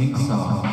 Mixer.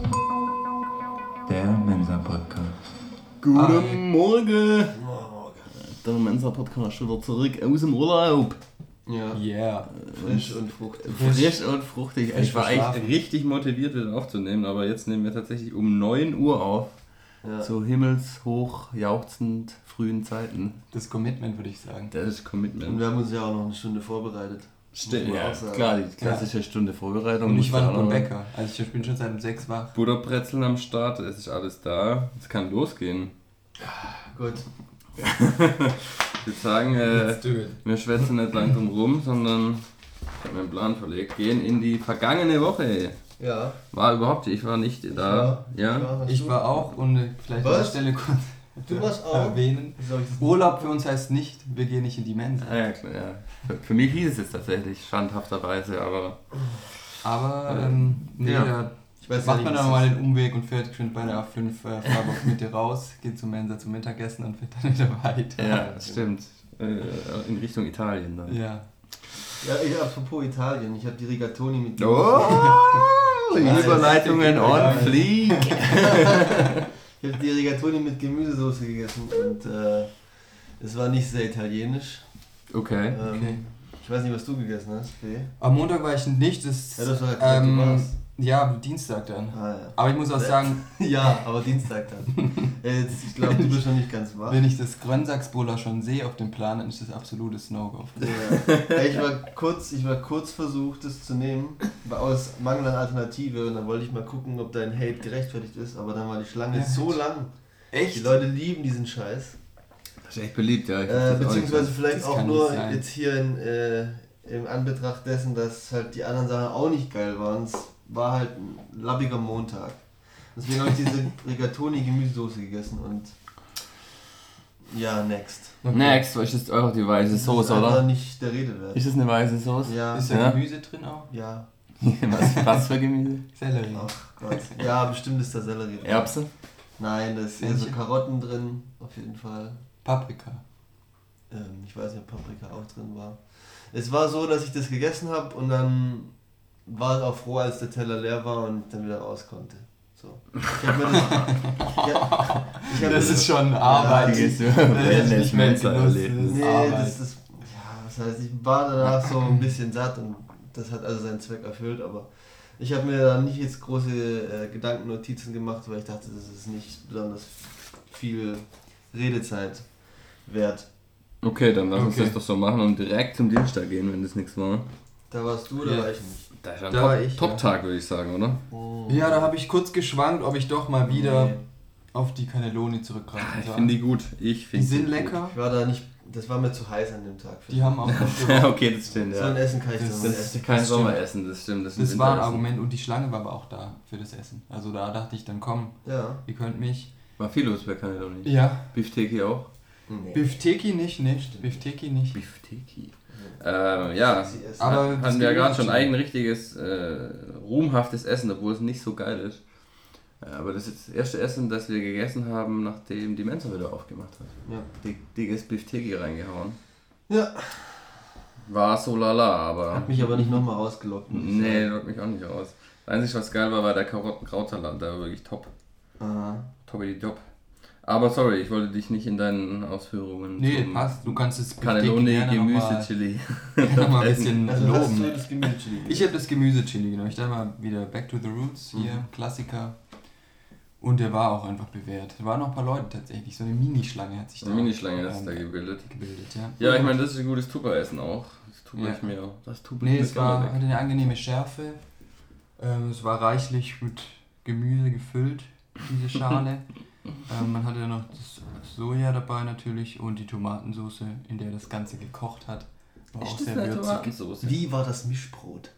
Der Mensa-Podcast. Guten Morgen! Der Mensa-Podcast schon wieder zurück aus dem Urlaub. Ja. Yeah. Frisch und fruchtig. Frisch und fruchtig. Frisch Ich war verschlafen. echt richtig motiviert, wieder aufzunehmen, aber jetzt nehmen wir tatsächlich um 9 Uhr auf. Ja. Zu himmelshoch jauchzend frühen Zeiten. Das Commitment, würde ich sagen. Das ist Und Commitment. wir haben uns ja auch noch eine Stunde vorbereitet. Stimmt, muss man ja, auch sagen. klar, die klassische Stunde Vorbereitung. Und ich war muss noch auch beim Bäcker. Also ich bin schon seit um 6 wach. Butterbrezeln am Start, es ist alles da. Es kann losgehen. Gut. Ich würde sagen, wir schwätzen nicht lang drum rum, sondern ich habe mir einen Plan verlegt. Gehen in die vergangene Woche. Ja. Ich war nicht da. Ja? Ich war auch und vielleicht an der Was? Stelle kurz Du warst auch? erwähnen. Wie soll ich das Urlaub für uns heißt nicht, wir gehen nicht in die Mensa. Ah, ja, klar, ja. Für mich hieß es jetzt tatsächlich schandhafterweise, aber Aber nee, Ja. da Ich weiß macht ja man nicht, dann was mal das den Umweg und fährt schön bei der A5 Freiburg Mitte raus, geht zum Mensa zum Mittagessen und fährt dann wieder weiter. ja, stimmt. In Richtung Italien dann. Ja. Ja, apropos Italien. Ich habe die Rigatoni mit Oh, Nein, Überleitungen das ist on egal. fleek. Ich habe die Rigatoni mit Gemüsesoße gegessen und es war nicht sehr italienisch. Okay. Okay. Ich weiß nicht, was du gegessen hast, Fee. Am Montag war ich nicht, das Ja, das war gesagt, du warst. ja, Dienstag dann. Ah, Aber ich muss auch sagen, ja, aber Dienstag dann. Jetzt, ich glaube, du bist noch nicht ganz wach. wenn ich das Grönsacksbola schon sehe auf dem Plan, dann ist das absolutes No-Go. Ja, ich war kurz versucht, das zu nehmen, aus Mangel an Alternative, und dann wollte ich mal gucken, ob dein Hate gerechtfertigt ist, aber dann war die Schlange Ja. so lang. Die Echt? Leute lieben diesen Scheiß. Das ist echt beliebt, ja. Ich hab das auch nicht Beziehungsweise so. vielleicht Das auch kann nur nicht sein. jetzt hier im Anbetracht dessen, dass halt die anderen Sachen auch nicht geil waren. Es war halt ein labbiger Montag. Deswegen habe ich diese Rigatoni Gemüsesoße gegessen und ja, next. Next, ist das auch die weiße Das ist Soße, einfach oder? nicht der Rede wert. Ist es eine weiße Soße? Ja, Ist da Ja. Gemüse drin auch? ja. Was für Gemüse? Sellerie. Ach Gott. Ja, bestimmt ist da Sellerie drin. Erbsen? Nein, da ist eher so Fenchel? Karotten drin, auf jeden Fall. Paprika. Ich weiß nicht, ob Paprika auch drin war. Es war so, dass ich das gegessen habe und dann war ich auch froh, als der Teller leer war und dann wieder raus konnte. So. Ich hab mir ich hab Das mir ist schon Arbeit. die ist so- Das ist Ja, nicht mehr Mensa Genuss, erlebt. das ist Nee, Arbeit. was heißt, ich war danach so ein bisschen satt und das hat also seinen Zweck erfüllt, aber ich habe mir da nicht jetzt große Gedankennotizen gemacht, weil ich dachte, das ist nicht besonders viel Redezeit wert. Okay, dann lass uns Okay. das doch so machen und direkt zum Dienstag gehen, wenn das nichts war. Da warst du oder Ja. war ich nicht? Das ist ein Da war ich, Top-Tag, würde ich sagen, oder? Ja, da habe ich kurz geschwankt, ob ich doch mal wieder Nee. auf die Cannelloni zurückgreifen Ich soll. finde die gut. Die sind lecker. Ich war da nicht, das war mir zu heiß an dem Tag. Die haben auch Ja, okay, das stimmt, So ein ja. Essen kann ich Das- dann Das nicht ist essen. kein Das stimmt. Sommeressen, das stimmt. ist Das war ein Winteressen. Argument und die Schlange war aber auch da für das Essen. Also da dachte ich dann, komm, Ja. ihr könnt mich. War viel los bei Cannelloni. Ja. Beefteki auch? Nee. Bifteki nicht. Bifteki nicht. Beefteki. Ja, Sie essen. Aber das hatten wir gerade schon Gemüse- ein richtiges, ruhmhaftes Essen, obwohl es nicht so geil ist. Aber das ist das erste Essen, das wir gegessen haben, nachdem die Mensa wieder aufgemacht hat. Ja. Dickes Beefteki reingehauen. Ja. War so lala, aber... Hat mich aber nicht nochmal ausgelockt. muss ich Nee, sagen. lockt mich auch nicht aus. Das Einzige, was geil war, war der Karotten-Krautsalat. Der war wirklich top. Aha. Top. Aber sorry, ich wollte dich nicht in deinen Ausführungen Nee, zum passt. Du kannst das Cannelloni gerne Gemüse-Chili. noch mal ein bisschen Also hast loben. du das Gemüse? Ich habe das Gemüse-Chili genommen. Ich dachte mal wieder Back to the Roots hier, Klassiker. Und der war auch einfach bewährt. Da waren noch ein paar Leute tatsächlich. So eine Minischlange hat sich Eine Minischlange ist da gebildet. ja. Ja, ich meine, das ist ein gutes Tupper-Essen auch. Das tue Ja. ich mir. Das tue ich Nee, mir es gerne weg. hatte eine angenehme Schärfe. Es war reichlich mit Gemüse gefüllt, diese Schale. Man hatte noch das Soja dabei natürlich und die Tomatensauce, in der das Ganze gekocht hat. War auch Ist das sehr eine würzig. Tomatensauce? Wie war das Mischbrot?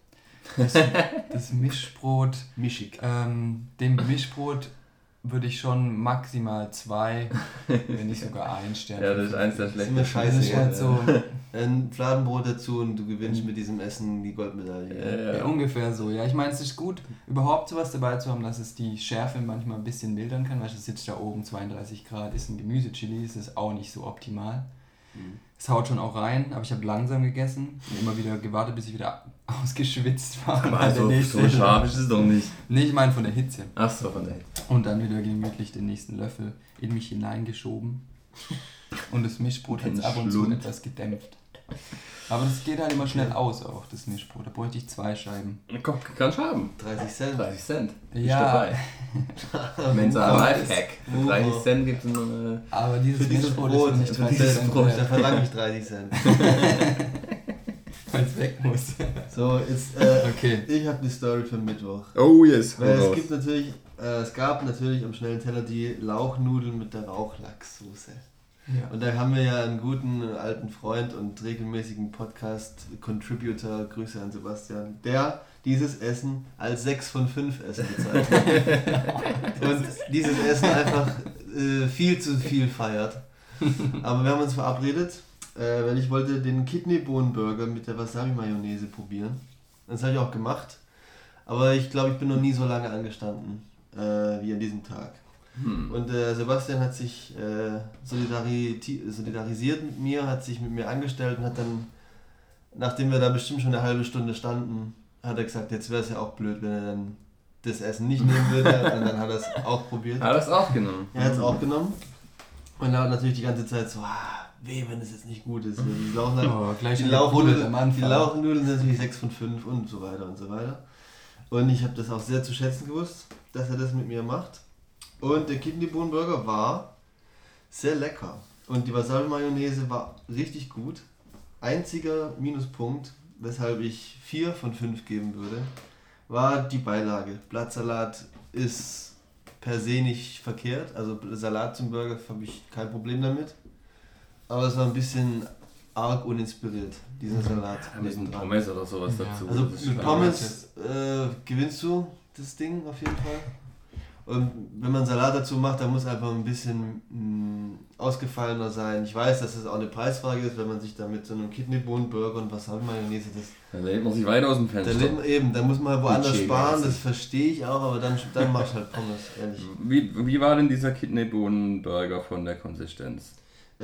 Das Mischbrot, Mischig. dem Mischbrot würde ich schon maximal 2, wenn nicht sogar 1 Stern. Ja, das ist eins der Das ist mir schlechtesten. Das ist halt so Ein Fladenbrot dazu und du gewinnst mit diesem Essen die Goldmedaille. ja, ungefähr so. Ja, ich meine, es ist gut, überhaupt sowas dabei zu haben, dass es die Schärfe manchmal ein bisschen mildern kann. Weil es sitzt da oben 32 Grad, ist ein Gemüsechili, ist es auch nicht so optimal. Es haut schon auch rein, aber ich habe langsam gegessen und immer wieder gewartet, bis ich wieder ausgeschwitzt war. Aber so scharf ist es doch nicht. Nee, ich meine von der Hitze. Ach so, von der Hitze. Und dann wieder gemütlich den nächsten Löffel in mich hineingeschoben. Und das Mischbrot hat es ab und zu etwas gedämpft. Aber das geht halt immer schnell aus, auch das Mischbrot. Da bräuchte ich 2 Scheiben. Kannst du haben. 30 Cent. 30 Cent. Ja. Mensa Lifehack. Für 30 Cent gibt es eine... Aber dieses Mischbrot Brot, ist nicht für 30 dieses Cent Brot, wert, da verlange ich 30 Cent. weil es weg muss. So, jetzt, Okay. ich habe eine Story für Mittwoch. Oh yes. Weil es gab natürlich am schnellen Teller die Lauchnudeln mit der Rauchlachssoße. Ja. Und da haben wir ja einen guten alten Freund und regelmäßigen Podcast-Contributor, Grüße an Sebastian, der dieses Essen als 6 von 5 Essen bezeichnet. Und dieses Essen einfach viel zu viel feiert. Aber wir haben uns verabredet, weil ich wollte den Kidneybohnen-Burger mit der Wasabi-Mayonnaise probieren. Das habe ich auch gemacht. Aber ich glaube, ich bin noch nie so lange angestanden wie an diesem Tag. Und Sebastian hat sich solidarisiert mit mir, hat sich mit mir angestellt und hat dann, nachdem wir da bestimmt schon eine halbe Stunde standen, hat er gesagt, jetzt wäre es ja auch blöd, wenn er dann das Essen nicht nehmen würde. Und dann hat er es auch probiert. Hat er es auch genommen? Er hat es auch genommen. Und er hat natürlich die ganze Zeit so, weh, wenn es jetzt nicht gut ist. Die Lauchnudeln sind natürlich 6 von 5 und so weiter und so weiter. Und ich habe das auch sehr zu schätzen gewusst, dass er das mit mir macht. Und der Kidneybohnen-Burger war sehr lecker. Und die Wasabi-Mayonnaise war richtig gut. Einziger Minuspunkt, weshalb ich 4 von 5 geben würde, war die Beilage. Blattsalat ist per se nicht verkehrt. Also Salat zum Burger habe ich kein Problem damit. Aber es war ein bisschen arg uninspiriert, dieser Salat. Ein bisschen Pommes oder sowas dazu. Also mit Pommes gewinnst du das Ding auf jeden Fall. Und wenn man Salat dazu macht, dann muss einfach ein bisschen ausgefallener sein. Ich weiß, dass es auch eine Preisfrage ist, wenn man sich da mit so einem Kidneybohnen-Burger und Wasabi-Mayonnaise da lebt man sich weit aus dem Fenster. Da muss man halt woanders sparen, das verstehe ich auch, aber dann machst du halt Pommes, ehrlich. Wie war denn dieser Kidneybohnen-Burger von der Konsistenz?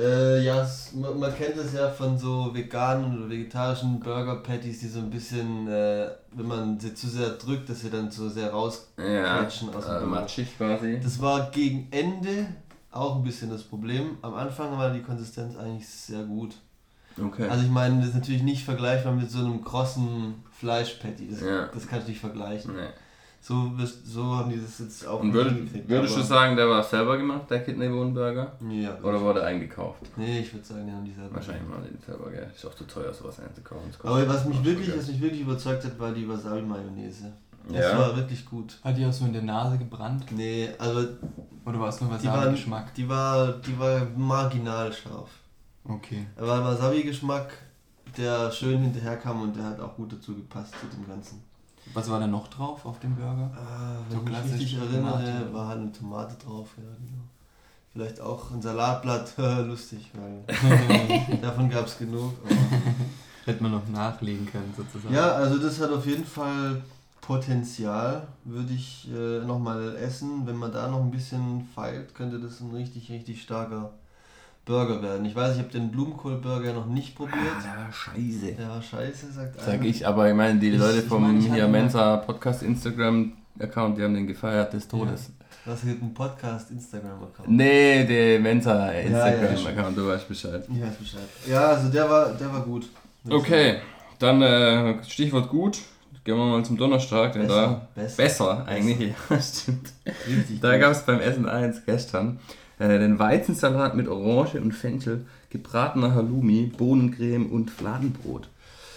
Man kennt es ja von so veganen oder vegetarischen Burger-Patties, die so ein bisschen, wenn man sie zu sehr drückt, dass sie dann zu sehr rausquetschen aus dem Burger. Matschig quasi. Das war gegen Ende auch ein bisschen das Problem. Am Anfang war die Konsistenz eigentlich sehr gut. Okay. Also ich meine, das ist natürlich nicht vergleichbar mit so einem krossen Fleisch-Patty. Das kannst du nicht vergleichen. Nee. So haben die das jetzt auch. Und würdest du sagen, der war selber gemacht, der Kidneybohnen-Burger? Ja. Oder wurde er eingekauft? Nee, ich würde sagen, die haben die selber. Wahrscheinlich mal die selber, gell? Ist auch zu teuer, sowas einzukaufen. Aber was mich wirklich überzeugt hat, war die Wasabi-Mayonnaise. Das war wirklich gut. Hat die auch so in der Nase gebrannt? Nee, also... Oder war es nur Wasabi-Geschmack? Die war marginal scharf. Okay. Aber ein Wasabi-Geschmack, der schön hinterherkam und der hat auch gut dazu gepasst zu dem Ganzen. Was war da noch drauf auf dem Burger? Wenn ich mich richtig erinnere, war halt eine Tomate drauf, ja genau. Vielleicht auch ein Salatblatt, lustig, weil davon gab es genug. Hätte man noch nachlegen können sozusagen. Ja, also das hat auf jeden Fall Potenzial, würde ich nochmal essen. Wenn man da noch ein bisschen feilt, könnte das ein richtig, richtig starker Burger werden. Ich weiß, ich habe den Blumenkohl-Burger noch nicht probiert. Der war scheiße. Der war scheiße, sagt einer. Sag ich, aber ich meine, die Leute vom Mensa Podcast Instagram-Account, die haben den gefeiert des Todes. Ja. Was gibt ein Podcast Instagram-Account? Nee, der Mensa Instagram-Account, du weißt Bescheid. Ich weiß Bescheid. Ja, also der war gut. Okay, dann Stichwort gut. Gehen wir mal zum Donnerstag, denn besser eigentlich, ja, stimmt. Richtig da gab es beim Essen 1 gestern den Weizensalat mit Orange und Fenchel, gebratener Halloumi, Bohnencreme und Fladenbrot.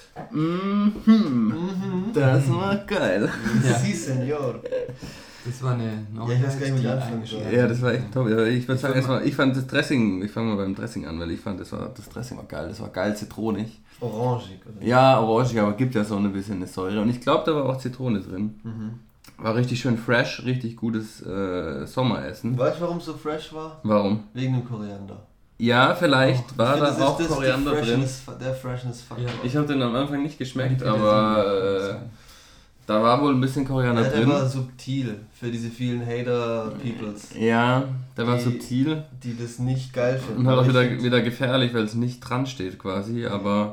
Das war geil. Ja. Sí, señor. Das war eine ich weiß gar nicht, wie ich anfangen soll. Ja, das war echt top. Ich würde sagen, ich fand das Dressing, ich fange mal beim Dressing an, weil ich fand, das Dressing war geil. Das war geil zitronig. Orangig, oder? Ja, orangig, aber gibt ja so ein bisschen eine Säure. Und ich glaube, da war auch Zitrone drin. War richtig schön fresh, richtig gutes Sommeressen. Weißt du, warum es so fresh war? Warum? Wegen dem Koriander. Ja, vielleicht war da auch Koriander drin. Der Freshness-Faktor. Ich habe den am Anfang nicht geschmeckt, aber Da war wohl ein bisschen Koriander drin. Der war subtil für diese vielen Hater-Peoples. Ja, der war subtil. Die das nicht geil finden. Und halt auch wieder gefährlich, weil es nicht dran steht quasi, aber...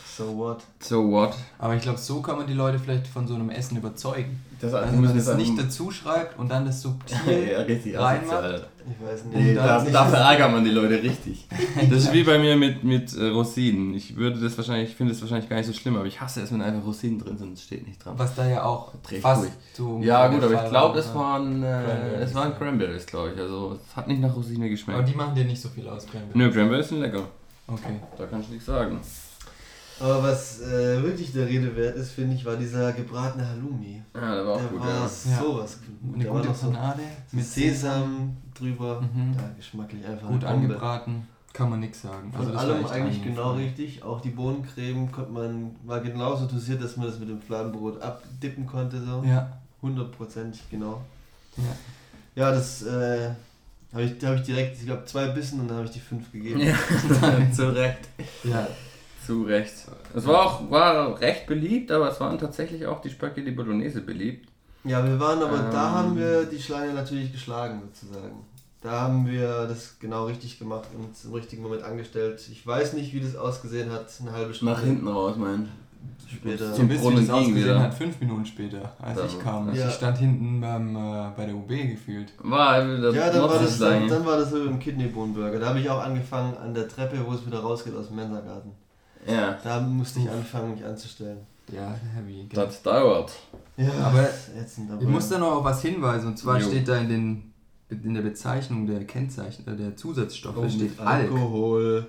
So what? Aber ich glaube, so kann man die Leute vielleicht von so einem Essen überzeugen. Wenn man das nicht dazu schreibt und dann das subtil reinmacht. Ich weiß nicht. Nee, da verärgert man die Leute richtig. Das ist wie bei mir mit Rosinen. Ich finde das wahrscheinlich gar nicht so schlimm, aber ich hasse es, wenn einfach Rosinen drin sind, es steht nicht dran. Was da ja auch fast so... Ja gut, aber ich glaube, es waren Cranberries, glaube ich. Also es hat nicht nach Rosine geschmeckt. Aber die machen dir nicht so viel aus, Cranberries. Nö, Cranberries sind lecker. Okay. Da kannst du nichts sagen. Aber was wirklich der Rede wert ist, finde ich, war dieser gebratene Halloumi. Ja, der war auch gut, ja. Sowas gut. Eine gute Panade mit Sesam drüber. Ja, geschmacklich einfach gut angebraten, kann man nichts sagen. Von allem eigentlich genau richtig. Auch die Bohnencreme war genauso dosiert, dass man das mit dem Fladenbrot abdippen konnte. So. Ja. 100% genau. Ja, das habe ich direkt, ich glaube 2 Bissen und dann habe ich die 5 gegeben. Ja, zu Recht. Ja. Zu Recht. Es war recht beliebt, aber es waren tatsächlich auch die Spaghetti Bolognese beliebt. Ja, da haben wir die Schlange natürlich geschlagen sozusagen. Da haben wir das genau richtig gemacht und im richtigen Moment angestellt. Ich weiß nicht, wie das ausgesehen hat, eine halbe Stunde. Nach hinten raus, später. So ein bisschen wie das ausgesehen hat, 5 Minuten später, als ich kam. Ja. Ich stand hinten bei der UB gefühlt. Dann war das so im Kidneybohnenburger. Da habe ich auch angefangen an der Treppe, wo es wieder rausgeht aus dem Mensagarten. Ja. Da musste ich anfangen, mich anzustellen. Ja, heavy. Das dauert. Ja, aber ich muss da noch auf was hinweisen. Und zwar steht da in der Bezeichnung der Kennzeichen, der Zusatzstoffe steht Alkohol.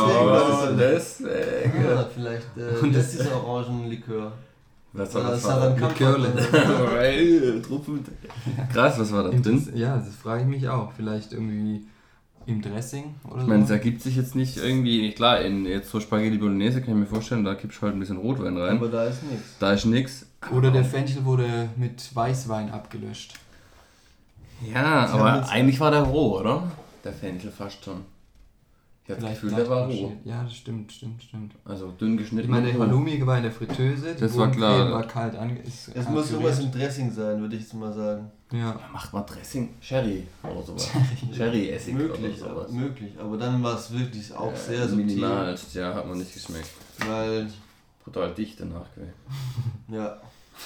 Deswegen. Vielleicht das ist Orangenlikör. Was war das? Likörle. Krass, was war da drin? Ja, das frage ich mich auch. Vielleicht irgendwie im Dressing oder so. Ich meine, es ergibt sich jetzt nicht irgendwie, klar, jetzt so Spaghetti Bolognese kann ich mir vorstellen, da kippst du halt ein bisschen Rotwein rein. Aber da ist nichts. Da ist nichts. Oder der Fenchel wurde mit Weißwein abgelöscht. Ja, aber eigentlich war der roh, oder? Der Fenchel fast schon. Ich habe das Gefühl, der war roh. Ja, das stimmt. Also dünn geschnitten. Ich meine, der Halloumi war in der Fritteuse, das war klar. War kalt es muss irgendwas im Dressing sein, würde ich jetzt mal sagen. Ja. Macht mal Dressing, Sherry oder sowas. Sherry-Essig oder sowas. Möglich, aber dann war es wirklich auch sehr subtil. Minimal, ja, hat man nicht geschmeckt. Weil... Brutal dicht danach. Ja.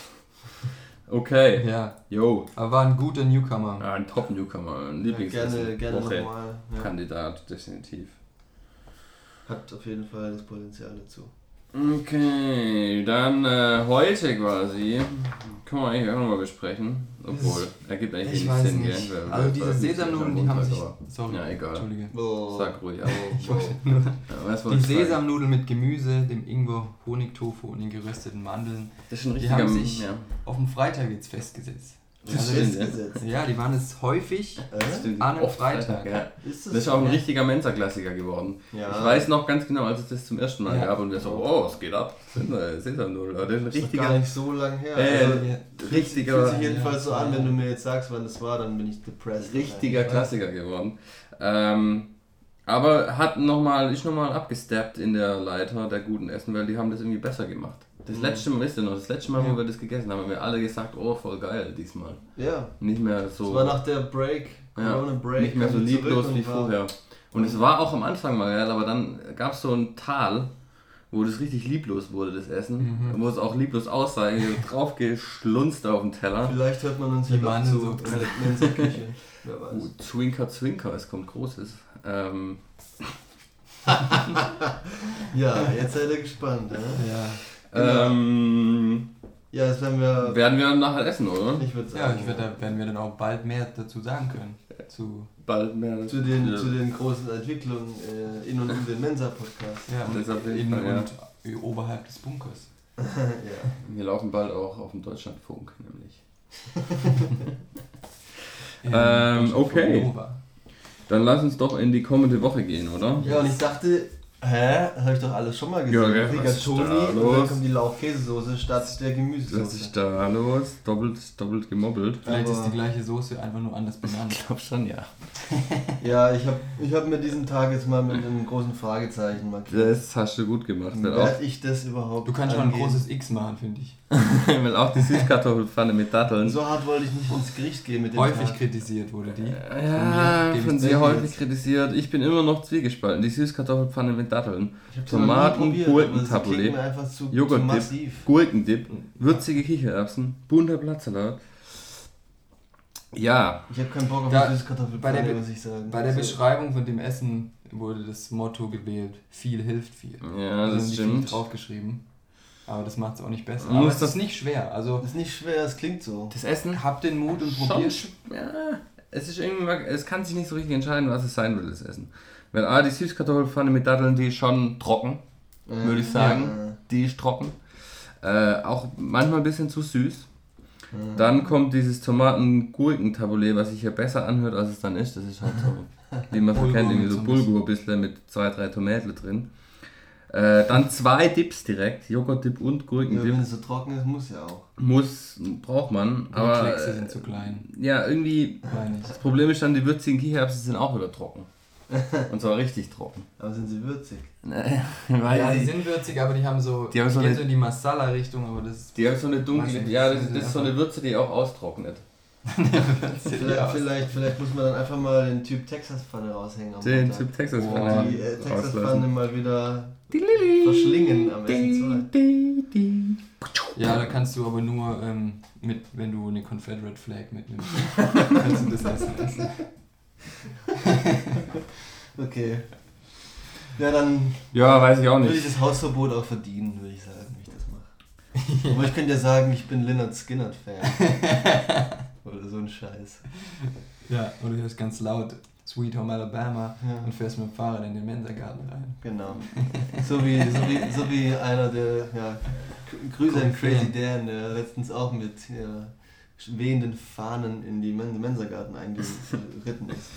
Okay. Ja. Jo. Aber war ein guter Newcomer. Ja, ein Top-Newcomer. Ein Lieblingsessen. Gerne nochmal. Ja. Kandidat, definitiv. Hat auf jeden Fall das Potenzial dazu. Okay, dann heute quasi können wir eigentlich auch nochmal besprechen. Obwohl, ergibt eigentlich wenig Sinn, gell? Also diese Sesamnudeln, die haben sich... Sorry, ja, egal. Entschuldige. Sag ruhig. Die Sesamnudeln mit Gemüse, dem Ingwer, Honigtofu und den gerösteten Mandeln, das ist ein die haben sich auf den Freitag jetzt festgesetzt. Ja, die waren jetzt häufig an einem Freitag. Ja. Das ist auch ein richtiger Mensa-Klassiker geworden. Ja. Ich weiß noch ganz genau, als es das zum ersten Mal gab und wir so, es geht ab. Sesamnudeln. Das ist gar nicht so lange her. Richtiger. Fühlt sich jedenfalls so an, wenn du mir jetzt sagst, wann das war, dann bin ich depressed. Richtiger Klassiker geworden. Aber ist nochmal abgesteppt in der Leiter der guten Essen, weil die haben das irgendwie besser gemacht. Das letzte Mal, wo wir das gegessen haben, haben wir alle gesagt, voll geil diesmal. Ja. Nicht mehr so... Es war nach der Corona-Break. Nicht mehr so lieblos wie vorher. Und es war auch am Anfang mal geil, aber dann gab es so ein Tal, wo das richtig lieblos wurde, das Essen. Wo es auch lieblos aussah, drauf geschlunzt auf den Teller. Vielleicht hört man uns ja zu in der Mensa-Küche. Wer weiß. Zwinker, Zwinker, es kommt Großes. Ja, jetzt seid ihr gespannt. Ja. Ja, das werden wir nachher essen, oder? Ich würde sagen. Ja, da werden wir dann auch bald mehr dazu sagen können. Bald mehr. Zu den großen Entwicklungen in und um den Mensa-Podcast. Ja, und oberhalb des Bunkers. Ja. Wir laufen bald auch auf dem Deutschlandfunk, nämlich. Okay. Dann lass uns doch in die kommende Woche gehen, oder? Ja, und ich dachte, Hä? Habe ich doch alles schon mal gesehen. Ja, Rigatoni und dann kommt die Lauchkäsesoße statt der Gemüsesoße. Was ist da los? Doppelt gemobbelt. Vielleicht ist die gleiche Soße einfach nur anders benannt. Ich glaube schon, ja. Ja, ich hab mir diesen Tag jetzt mal mit einem großen Fragezeichen markiert. Das hast du gut gemacht. Werde ich das überhaupt Du kannst schon ein großes X machen, finde ich. Weil auch die Süßkartoffelpfanne mit Datteln. So hart wollte ich nicht ins Gericht gehen mit dem Häufig Tag. kritisiert wurde die. Ja, von dir häufig jetzt. kritisiert. Ich bin immer noch zwiegespalten. Die Süßkartoffelpfanne mit Datteln. Ich hab's Tomaten, noch nie probiert, Gurken-Tabbouleh, aber es klingt mir einfach zu Joghurtdip, massiv. Gurkendip, würzige Kichererbsen, bunter Blattsalat. Ja. Ich habe keinen Bock auf Da- eine Süßkartoffelpfanne, muss ich sagen. Bei der Also, Beschreibung von dem Essen wurde das Motto gewählt, viel hilft viel. Ja, Also das haben die viel stimmt. draufgeschrieben. Aber das macht es auch nicht besser. Man Aber muss es das- ist nicht schwer. Also Das ist nicht schwer, es klingt so. Das Essen habt den Mut und schon, probiert. ja, es ist irgendwie, es kann sich nicht so richtig entscheiden, was es sein will, das Essen. Weil die Süßkartoffelpfanne mit Datteln, die ist schon trocken, würde ich sagen. Ja. Die ist trocken. Auch manchmal ein bisschen zu süß. Dann kommt dieses Tomaten-Gurken-Tabbouleh, was sich ja besser anhört, als es dann ist. Das ist halt so, wie man so Bulgur kennt, irgendwie mit so so ein Bulgur ein bisschen mit 2-3 Tomaten drin. Dann 2 Dips direkt, Joghurt-Dip und Ja, Gurkendip. wenn es so trocken ist, muss ja auch. Braucht man, Die aber Kleckse sind zu klein. ja, irgendwie, Meine ich. das Problem ist dann, die würzigen Kichererbsen sind auch wieder trocken. Und zwar richtig trocken. Aber sind sie würzig? Ja, die sind würzig, aber die haben so, Die haben so gehen eine- so in die Masala-Richtung, aber das ist Die haben so eine dunkle, Weiß nicht, ja, das das ist ist so eine Würze, die auch austrocknet. Vielleicht muss man dann einfach mal den Typ Texas-Pfanne raushängen am Den Montag. Typ Texas Boah. Die Texas-Pfanne mal wieder verschlingen am Essen. Ja, da kannst du aber nur, wenn du eine Confederate Flag mitnimmst, kannst du das essen. Okay. Ja, dann Ja, weiß ich auch würde ich nicht. das Hausverbot auch verdienen, würde ich sagen, wenn ich das mache. Aber ich könnte ja sagen, ich bin Lynyrd Skynyrd-Fan. Oder so ein Scheiß. Ja, oder du hörst ganz laut Sweet Home Alabama Ja. und fährst mit dem Fahrrad in den Mensagarten rein. Genau. So wie einer der, ja, Grüße an Crazy Dan, der letztens auch mit wehenden Fahnen in die Mensagarten eingeritten ist.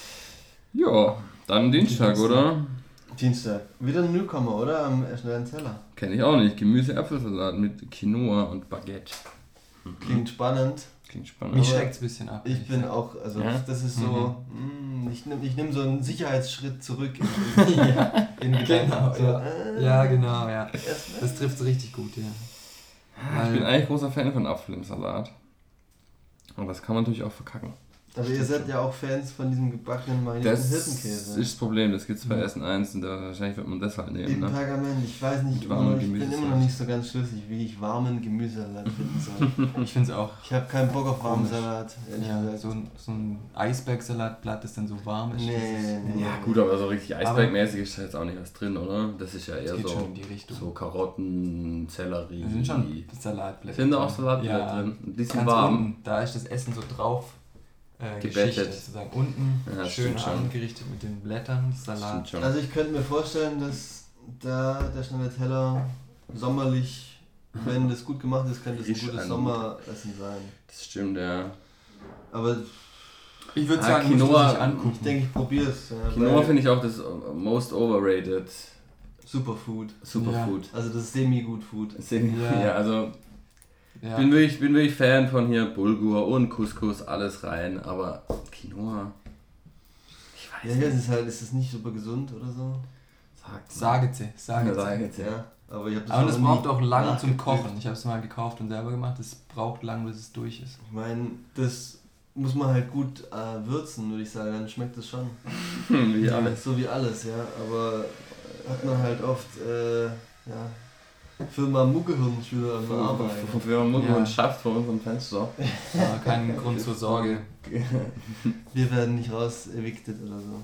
Ja, dann Dienstag, oder? Dienstag. Wieder ein Newcomer, oder? Am schnellen Teller. Kenne ich auch nicht. Gemüse-Apfelsalat mit Quinoa und Baguette. Klingt spannend. Klingt spannend. Mich Aber schreckt es ein bisschen ab. Ich bin auch, also Ja? das ist so, ich nehm so einen Sicherheitsschritt zurück in Gedanken. Genau, So, ja. Ja, genau, ja. erst- Das trifft richtig gut, ja. Ich bin eigentlich großer Fan von Apfel im Salat. Aber das kann man natürlich auch verkacken. Aber ihr seid ja auch Fans von diesem gebackenen marinierten Das Hirtenkäse. ist das Problem, das gibt es bei Essen 1 und wahrscheinlich wird man das halt nehmen. Im Ne? Pergament, ich weiß nicht, Mit warmem ich bin Gemüsesalat. immer noch nicht so ganz schlüssig, wie ich warmen Gemüsesalat finden soll. Ich finde es auch. Ich habe keinen Bock auf warmen Komisch. Salat, ehrlich Ja, gesagt. so ein Eisbergsalatblatt, das dann so warm ist. Nee. Ja gut, aber so richtig Eisbergmäßig ist da jetzt auch nicht was drin, oder? Das ist ja Das eher geht schon so, in die Richtung. so Karotten, Sellerie. Da sind schon Salatblätter. Sind da auch Salatblätter Ja. drin? Und die sind Ganz warm. unten, da ist das Essen so drauf Gebettet. geschichtet sozusagen. Unten Ja, das schön stimmt schon. angerichtet mit den Blättern, Das stimmt Salat. schon. Also ich könnte mir vorstellen, dass da der schnelle Teller sommerlich, wenn das gut gemacht ist, könnte es ein Frisch gutes an. Sommeressen sein. Das stimmt, ja. Aber Ich würde Ah, sagen, musst du Quinoa- dich angucken. ich denke, ich probiere es. Ja, Quinoa weil finde ich auch das most overrated Superfood. Superfood. Also das Semi-Good-Food. Ja. Ja. Also Ja. bin wirklich Fan von hier Bulgur und Couscous, alles rein, aber Quinoa, ich Ja, weiß hier ist nicht. es halt, ist es nicht super gesund oder so? Sage sie. Ja, jetzt, ja. Ja, aber ich habe das Aber das noch braucht nie auch lange zum nachgeprüft. Kochen. Ich habe es mal gekauft und selber gemacht. Es braucht lange, bis es durch ist. Ich meine, das muss man halt gut würzen, würde ich sagen, dann schmeckt es schon. Wie alles. So wie alles, ja. Aber hat man halt oft, Firma Muggehirnschüler am Arbeiten. Wir haben Ja. einen Schaft vor unserem Fenster. Aber kein Grund zur Sorge. Wir werden nicht raus evicted oder so.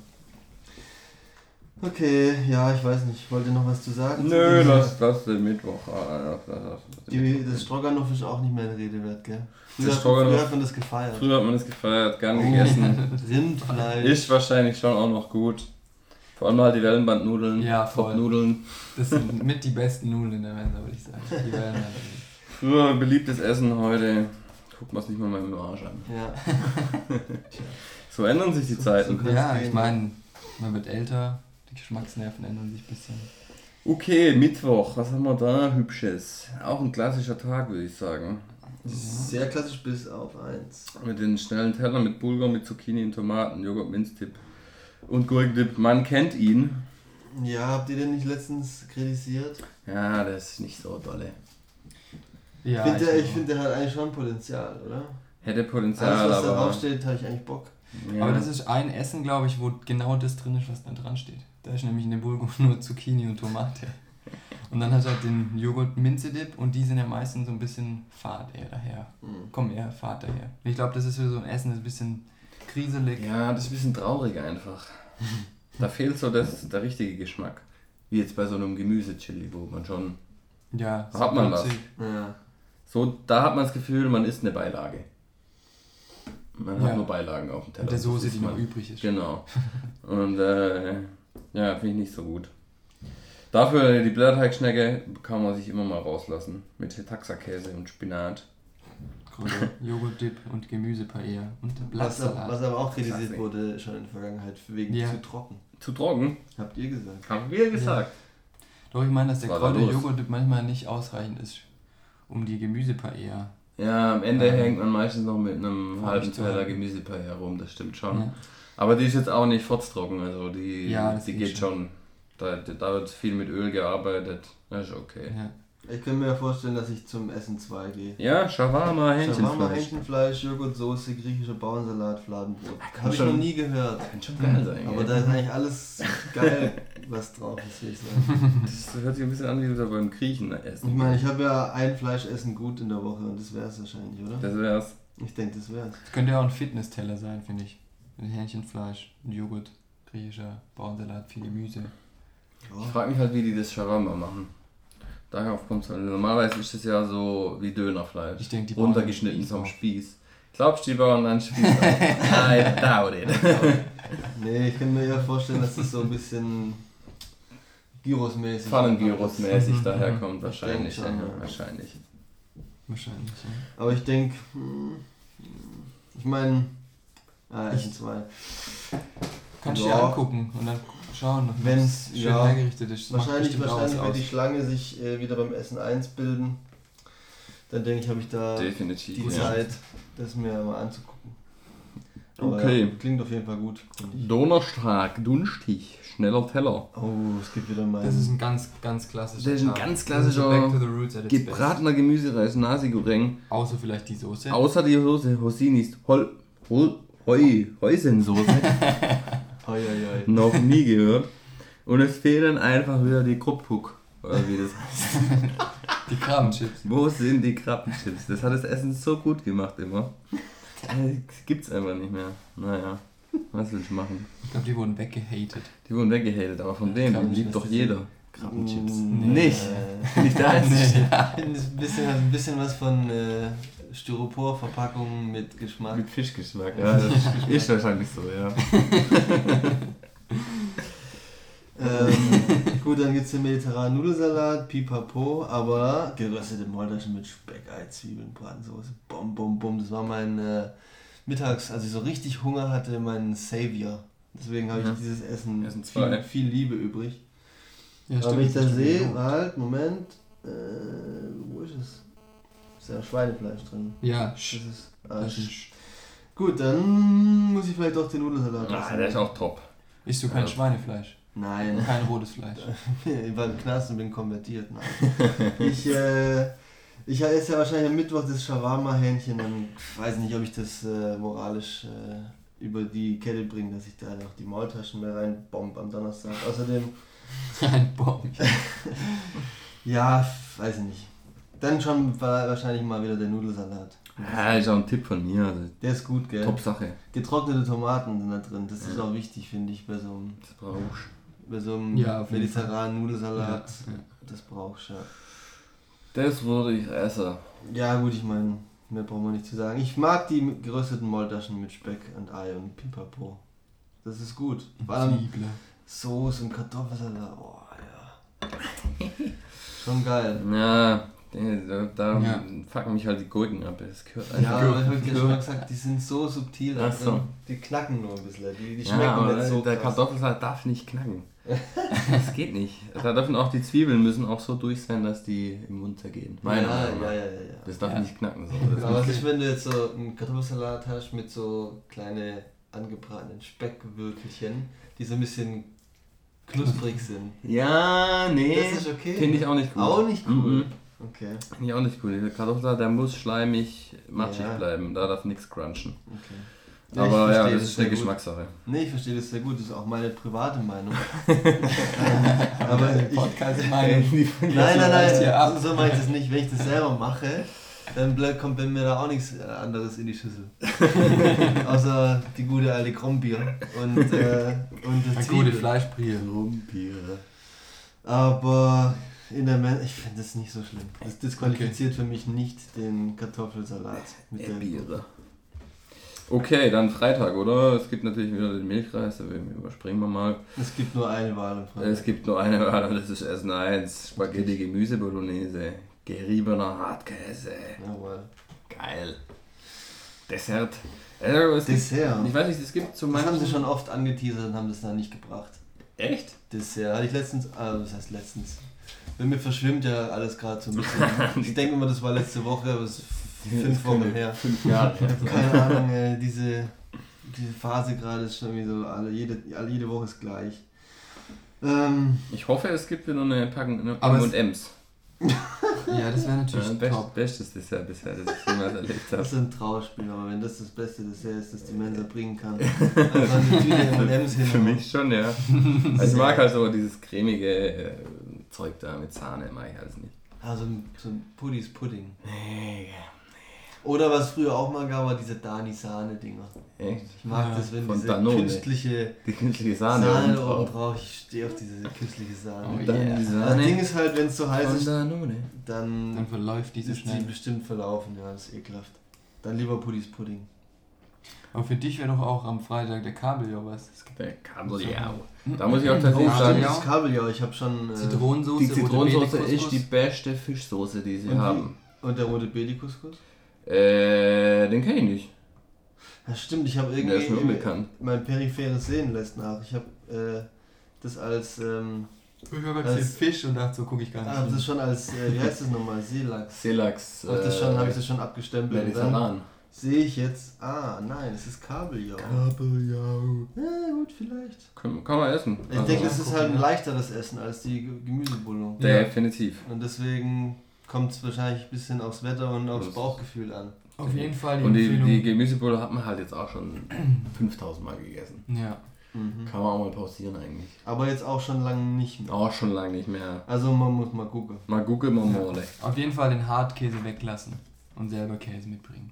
Okay, ja, ich weiß nicht. Wollt ihr noch was zu sagen? Nö, Zu dieser- lass den Mittwoch. Das Stroganoff ist auch nicht mehr ein Rede wert, gell? Das Stroganoff- Früher hat man das gefeiert. Früher hat man das gefeiert, gern gegessen. Rindfleisch. Ist wahrscheinlich schon auch noch gut. Vor allem halt die Wellenbandnudeln, Ja, voll. Topfnudeln. Das sind mit die besten Nudeln in der Mensa, würde ich sagen. Die werden Früher beliebtes Essen, heute guckt man es nicht mal mehr im Arsch an. Ja. So ändern sich die Zeiten. So- Ja, gehen. ich meine, man wird älter, die Geschmacksnerven ändern sich ein bisschen. Okay, Mittwoch, was haben wir da Hübsches? Auch ein klassischer Tag, würde ich sagen. Sehr klassisch bis auf 1. Mit den schnellen Tellern mit Bulgur, mit Zucchini und Tomaten, Joghurt, Minzdip und Gurkendip. Man kennt ihn. Ja, habt ihr den nicht letztens kritisiert? Ja, das ist nicht so dolle. Ja, ich finde, der hat eigentlich schon Potenzial, oder? Hätte Potenzial, alles, was aber... da draufsteht, habe ich eigentlich Bock. Ja. Aber das ist ein Essen, glaube ich, wo genau das drin ist, was da dran steht. Da ist nämlich in dem Bulgur nur Zucchini und Tomate. Und dann hast du halt den Joghurt Minzedip und die sind ja meistens so ein bisschen fad eher daher. Kommen eher fad daher. Ich glaube, das ist für so ein Essen, das ist ein bisschen kriselig. Ja, das ist ein bisschen traurig einfach. Da fehlt so der richtige Geschmack. Wie jetzt bei so einem Gemüsechili, wo man schon... Ja, da hat man was. Ja. So, da hat man das Gefühl, man isst eine Beilage. Man hat nur Beilagen auf dem Teller. Mit der Soße, die noch übrig ist. Genau. Und ja, finde ich nicht so gut. Dafür die Blätterteigschnecke kann man sich immer mal rauslassen. Mit Taxakäse und Spinat. Joghurtdip und Gemüsepaella und Blattsalat. Was aber auch kritisiert wurde schon in der Vergangenheit, wegen zu trocken. Zu trocken? Habt ihr gesagt. Haben wir gesagt. Ja. Doch, ich meine, dass der Kräuterjoghurt manchmal nicht ausreichend ist, um die Gemüsepaella. Ja, am Ende hängt man meistens noch mit einem halben Teller Gemüsepaella rum, das stimmt schon. Ja. Aber die ist jetzt auch nicht furztrocken, also die geht schon. Da wird viel mit Öl gearbeitet, das ist okay. Ja. Ich könnte mir ja vorstellen, dass ich zum Essen 2 gehe. Ja, Shawarma, Hähnchenfleisch, Joghurtsoße, griechischer Bauernsalat, Fladenbrot. Habe ich noch nie gehört. Kann schon geil sein. Aber da ist eigentlich alles geil, was drauf ist, will ich sagen. Das hört sich ein bisschen an wie wieder beim Griechen essen. Ich meine, ich habe ja ein Fleischessen gut in der Woche und das wäre es wahrscheinlich, oder? Das wär's. Ich denke, das wär's. Das könnte ja auch ein Fitnessteller sein, finde ich. Mit Hähnchenfleisch, Joghurt, griechischer Bauernsalat, viel Gemüse. Ich frage mich halt, wie die das Shawarma machen. Darauf kommt es halt. Normalerweise ist es ja so wie Dönerfleisch. Ich denke, die runtergeschnitten vom Spieß. Glaubst du, die bauen dann Spieß auf? I doubt it. Nee, ich kann mir eher vorstellen, dass das so ein bisschen Gyros-mäßig Pfannengyros-mäßig daherkommt. Wahrscheinlich. Schon, ja. Wahrscheinlich, ja. Aber ich denke, ich meine, Essen 2. Kannst du dir angucken und dann schauen, wenn es schön hergerichtet ist. Wahrscheinlich wird die Schlange sich wieder beim Essen 1 bilden. Dann denke ich, habe ich da definitiv die Zeit, das mir mal anzugucken. Aber okay. Klingt auf jeden Fall gut. Donnerstag, dunstig, schneller Teller. Oh, es gibt wieder mal. Das ist ein ganz, ganz klassischer. Das ist ein ganz klassischer gebratener Gemüsereis, Nasi Goreng. Außer vielleicht die Soße. Außer die Soße, Hosinis, Heusensoße. Noch nie gehört. Und es fehlen einfach wieder die Kruppuck, oder wie das heißt. Die Krabbenchips. Wo sind die Krabbenchips? Das hat das Essen so gut gemacht immer. Das gibt's einfach nicht mehr. Naja, was will ich machen? Ich glaube, die wurden weggehatet. Die wurden weggehatet, aber von wem? Die liebt doch jeder. Krabbenchips. Nee. Nicht da ist. Ein bisschen was von Styropor-Verpackung mit Geschmack. Mit Fischgeschmack, ja. Das ist wahrscheinlich so, ja. Gut, dann gibt es den mediterranen Nudelsalat, pipapo, aber geröstete Maultaschen mit Speck, Ei, Zwiebeln, Bratensoße, bom, bom, bom. Das war mein mittags, als ich so richtig Hunger hatte, mein Savior. Deswegen habe ich dieses Essen viel Liebe übrig. Ja, aber wenn ich das sehe, halt, Moment, wo ist es? Ist ja Schweinefleisch drin. Ja, das ist gut, dann muss ich vielleicht doch den Nudelsalat essen. Der ist auch top. Isst du kein Schweinefleisch? Nein. Kein rotes Fleisch. Ich war im Knast und bin konvertiert. Nein. Ich esse ja wahrscheinlich am Mittwoch das Shawarma-Hähnchen und weiß nicht, ob ich das moralisch über die Kette bringe, dass ich da noch die Maultaschen mehr reinbombe am Donnerstag. Außerdem... Reinbomben? Ja, weiß ich nicht. Dann schon wahrscheinlich mal wieder der Nudelsalat. Ja, ist auch ein Tipp von mir. Also der ist gut, gell? Top Sache. Getrocknete Tomaten sind da drin. Das ist auch wichtig, finde ich, bei so einem mediterranen Nudelsalat. Ja. Das brauchst du, ja. Das würde ich essen. Ja gut, ich meine, mehr brauchen wir nicht zu sagen. Ich mag die gerösteten Maultaschen mit Speck und Ei und Pipapo. Das ist gut. Zwiebeln. Soße und Kartoffelsalat. Oh ja. Schon geil. Ja. Da fucken mich halt die Gurken ab. Das gehört einfach. Ja, aber ich habe ja schon mal gesagt, die sind so subtil. Ach so. Die knacken nur ein bisschen. Die schmecken nicht so der krass. Kartoffelsalat darf nicht knacken. Das geht nicht. Da dürfen auch die Zwiebeln müssen auch so durch sein, dass die im Mund zergehen. Ja. Das darf nicht knacken. So. Das Aber was wenn du jetzt so einen Kartoffelsalat hast mit so kleine angebratenen Speckwürfelchen, die so ein bisschen knusprig sind. Ja, nee. Das ist okay. Finde ich auch nicht gut. Auch nicht cool. Okay. Finde ich auch nicht cool. Der Kartoffelsalat, der muss schleimig, matschig bleiben. Da darf nichts crunchen. Okay. Aber ja, das ist eine Geschmackssache. Nee, ich verstehe das sehr gut. Das ist auch meine private Meinung. Aber Podcast-Meinung. Nein. So meine ich das nicht. Wenn ich das selber mache, dann kommt bei mir da auch nichts anderes in die Schüssel. Außer die gute alte Krombier und das gute Fleischbier. Krombier. Aber ich finde das nicht so schlimm. Das disqualifiziert für mich nicht den Kartoffelsalat mit der Biere. Okay, dann Freitag, oder? Es gibt natürlich wieder den Milchreis, den überspringen wir mal. Es gibt nur eine Wahl am Freitag. Es gibt nur eine Wahl und das ist Essen 1. Spaghetti, Gemüse, Bolognese, geriebener Hartkäse. Jawohl. Geil. Dessert. Dessert? Ich weiß nicht, es gibt zum Das haben sie schon oft angeteasert und haben das dann nicht gebracht. Echt? Dessert. Hatte ich letztens, was heißt letztens? Bei mir verschwimmt ja alles gerade so ein bisschen. Ich denke immer, das war letzte Woche, aber es ist 5 Wochen her. 5 Jahre. Keine Ahnung, diese Phase gerade ist schon irgendwie so, jede Woche ist gleich. Ich hoffe, es gibt wieder eine Packung M&M's. Ja, das wäre natürlich top. Bestes Dessert bisher, das ich jemals erlebt habe. Das ist ein Trauerspiel, aber wenn das beste Dessert ist, das die Mensa bringen kann, dann eine Tüte M&M's hin. Für mich schon, ja. Also ich mag halt so dieses cremige Zeug da mit Sahne, mag ich alles nicht. Also so ein Pudding. Nee. Oder was früher auch mal gab, war diese Dani-Sahne-Dinger. Echt? Ich mag das, wenn diese Danone. Die künstliche Sahne oben drauf. Ich stehe auf diese künstliche Sahne. Oh, yeah. Das Ding ist halt, wenn es so heiß ist, Danone. dann verläuft diese schnell. Die bestimmt verlaufen, ja, das ist ekelhaft. Dann lieber Pudding. Aber für dich wäre doch auch am Freitag der Kabeljau was. Der Kabeljau. Da muss ich auch tatsächlich sagen, das Kabeljau, ich habe schon... Zitronensoße. Die Zitronensoße ist die beste Fischsoße, die sie haben. Und der rote Beete-Couscous? Den kenne ich nicht. Ja, stimmt, ich habe irgendwie... Der ist mir unbekannt. Mein peripheres Sehen lässt nach. Ich habe das als... ich habe jetzt Fisch und dachte, so gucke ich gar nicht. Ich habe das schon als... wie heißt das nochmal? Seelachs. Habe ich das schon abgestempelt. Mediterran. Sehe ich jetzt... nein, es ist Kabeljau. Ja, gut, vielleicht. Kann man essen. Ich denke, das ist halt ein leichteres Essen als die Gemüsebulle. Definitiv. Und deswegen kommt es wahrscheinlich ein bisschen aufs Wetter und aufs Bauchgefühl an. Auf jeden Fall die Empfehlung. Und die Gemüsebulle hat man halt jetzt auch schon 5000 Mal gegessen. Ja. Kann man auch mal pausieren eigentlich. Aber jetzt auch schon lange nicht mehr. Auch schon lange nicht mehr. Also man muss mal gucken. Mal mal. Auf jeden Fall den Hartkäse weglassen und selber Käse mitbringen.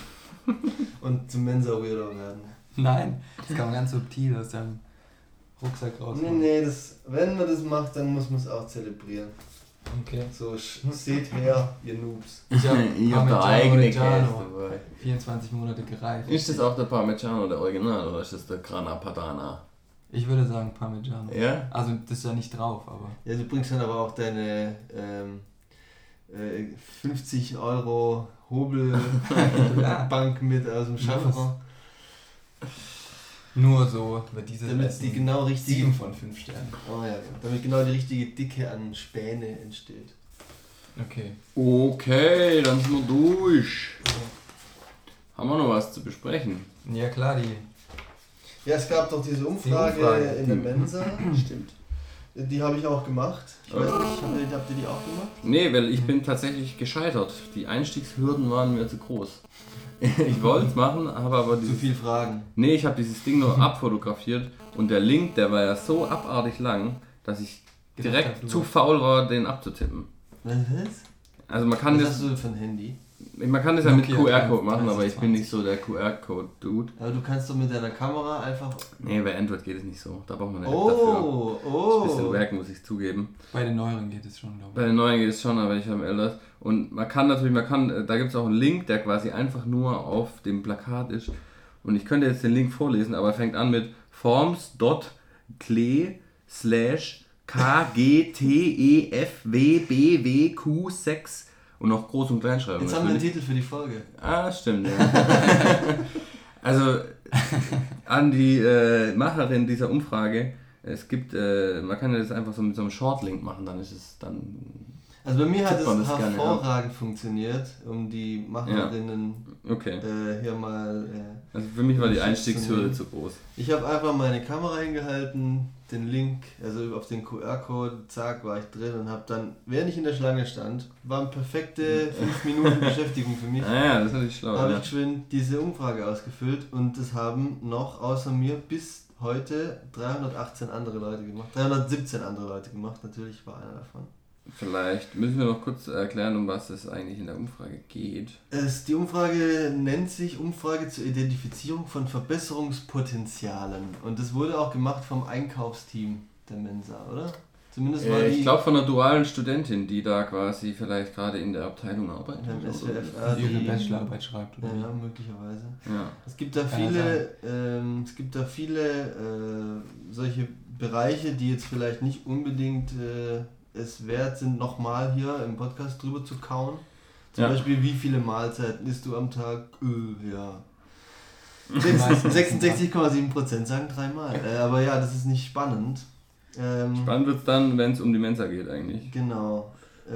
Und zum Mensa-Weirdo werden. Nein, das kann man ganz subtil aus deinem Rucksack rausholen. Nee, wenn man das macht, dann muss man es auch zelebrieren. Okay. So, seht her, ihr Noobs. Ich habe der eigene Käse dabei. 24 Monate gereift. Ist das auch der Parmigiano, der Original, oder ist das der Grana Padana? Ich würde sagen Parmigiano. Ja? Also das ist ja nicht drauf, aber... Ja, du bringst dann aber auch deine 50 € Hobelbank mit aus dem Schaffner. Nur so wird dieses damit Essen die genau richtige 7 von 5 Sternen. Oh ja, damit genau die richtige Dicke an Späne entsteht. Okay, dann sind wir durch. Haben wir noch was zu besprechen? Ja klar, Ja, es gab doch diese Umfrage in der Mensa. Stimmt. Die habe ich auch gemacht. Ich weiß nicht, habt ihr die auch gemacht? Nee, weil ich bin tatsächlich gescheitert. Die Einstiegshürden waren mir zu groß. Ich wollte es machen, habe aber zu viel Fragen. Nee, ich habe dieses Ding nur abfotografiert und der Link, der war ja so abartig lang, dass ich direkt zu faul war, den abzutippen. Was? Also man kann Was hast du für ein Handy? Man kann das ja mit QR-Code machen, aber ich bin nicht so der QR-Code-Dude. Aber du kannst doch mit deiner Kamera einfach... Nee, bei Android geht es nicht so. Da braucht man eine App dafür. Das ist ein bisschen wack, muss ich zugeben. Bei den neueren geht es schon, glaube ich. Bei den neuen geht es schon, aber ich habe älter. Und man kann, da gibt es auch einen Link, der quasi einfach nur auf dem Plakat ist. Und ich könnte jetzt den Link vorlesen, aber er fängt an mit forms.cle/kgtefwbwq6 und noch Groß- und Kleinschreibung. Jetzt haben wir einen Titel für die Folge. Ah, stimmt, ja. Also, an die Macherin dieser Umfrage, es gibt, man kann ja das einfach so mit so einem Shortlink machen, dann ist es dann... Also bei mir hat es hervorragend funktioniert, um die Macherinnen hier mal... also für mich war die Einstiegshürde zu groß. Ich habe einfach meine Kamera hingehalten, den Link, also auf den QR-Code, zack, war ich drin und habe dann, während ich in der Schlange stand, waren perfekte 5 Minuten Beschäftigung für mich. Ja, das ist natürlich schlau. Habe ich geschwind diese Umfrage ausgefüllt und das haben noch außer mir bis heute 317 andere Leute gemacht. Natürlich war einer davon. Vielleicht müssen wir noch kurz erklären, um was es eigentlich in der Umfrage geht. Die Umfrage nennt sich Umfrage zur Identifizierung von Verbesserungspotenzialen. Und das wurde auch gemacht vom Einkaufsteam der Mensa, oder? Zumindest war ich glaube von einer dualen Studentin, die da quasi vielleicht gerade in der Abteilung arbeitet. Beim SWFR, die ihre Bachelorarbeit schreibt. Oder? Ja, möglicherweise. Ja. Es gibt da viele solche Bereiche, die jetzt vielleicht nicht unbedingt es wert sind, nochmal hier im Podcast drüber zu kauen. Zum Beispiel, wie viele Mahlzeiten isst du am Tag? 66,7% sagen 3 Mal. Aber ja, das ist nicht spannend. Spannend wird es dann, wenn es um die Mensa geht eigentlich. Genau.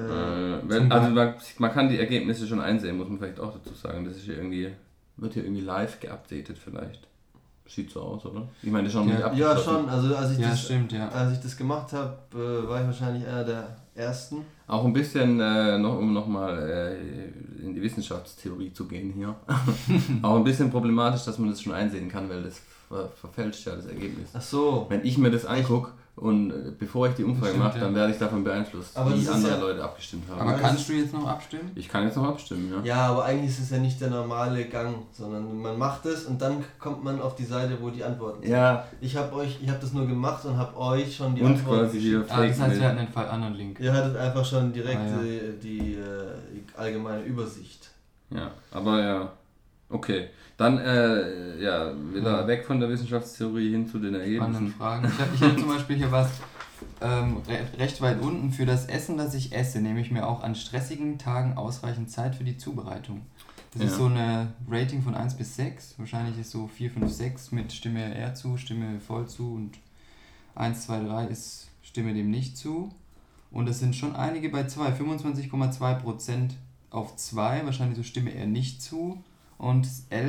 Man kann die Ergebnisse schon einsehen, muss man vielleicht auch dazu sagen. Das ist hier wird hier irgendwie live geupdatet vielleicht. Sieht so aus, oder? Ich meine, schon ja, schon. Also als ich als ich das gemacht habe, war ich wahrscheinlich einer der Ersten. Auch ein bisschen, um nochmal in die Wissenschaftstheorie zu gehen hier. Auch ein bisschen problematisch, dass man das schon einsehen kann, weil das verfälscht ja das Ergebnis. Ach so. Wenn ich mir das angucke und bevor ich die Umfrage mache, dann werde ich davon beeinflusst, wie andere Leute abgestimmt haben. Aber kannst du jetzt noch abstimmen? Ich kann jetzt noch abstimmen, ja. Ja, aber eigentlich ist es ja nicht der normale Gang, sondern man macht es und dann kommt man auf die Seite, wo die Antworten sind. Ja. Ich habe das nur gemacht und habe euch schon die Antworten quasi hier das heißt, wir hatten einen anderen Link. Ihr hattet einfach schon direkt die allgemeine Übersicht. Ja, aber ja, okay. Dann, wieder weg von der Wissenschaftstheorie hin zu den Ergebnissen. Spannende Fragen. Ich hatte zum Beispiel hier was recht weit unten. Für das Essen, das ich esse, nehme ich mir auch an stressigen Tagen ausreichend Zeit für die Zubereitung. Das ist so eine Rating von 1 bis 6. Wahrscheinlich ist so 4, 5, 6 mit Stimme eher zu, Stimme voll zu und 1, 2, 3 ist Stimme dem nicht zu. Und es sind schon einige bei 2. 25,2% auf 2, wahrscheinlich so Stimme eher nicht zu. Und